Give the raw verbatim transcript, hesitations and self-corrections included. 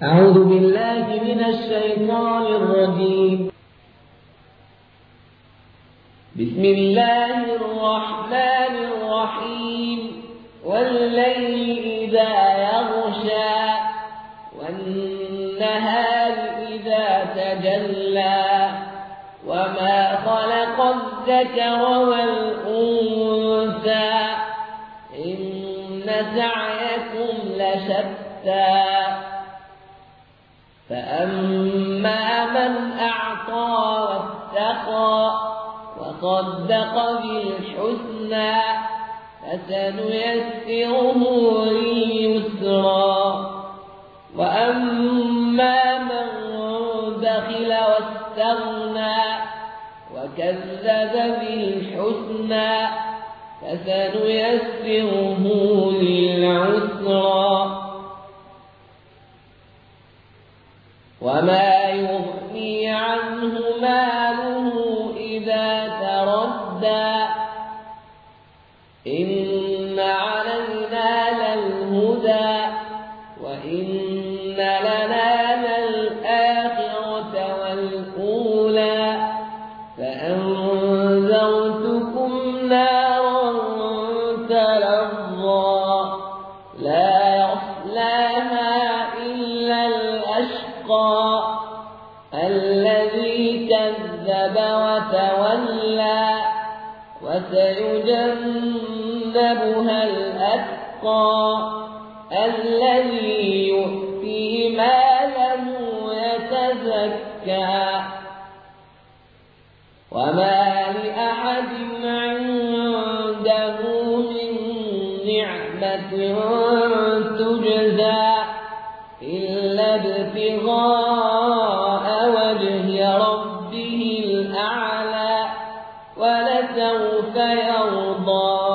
أعوذ بالله من الشيطان الرجيم. بسم الله الرحمن الرحيم. والليل إذا يغشى والنهار إذا تجلى وما خلق الذكر والأنثى إن سعيكم لشتى فأما من أعطى واتقى وصدق بالحسنى فسنيسره لليسرى وأما من بخل واستغنى وكذب بالحسنى فسنيسره للعسرى وما يغني عنه ماله إذا تردى إن علينا للهدى وإن لنا للآخرة والأولى فأنذرتكم نارا تلظى لا يصلاها إلا الأشقى الذي كذب وتولى وسيجنبها الأتقى الذي يؤتي ماله يتزكى وما لأحد عنده من نعمة تجزى إلا ابتغاء وجه ربه الأعلى ولسوف يرضى.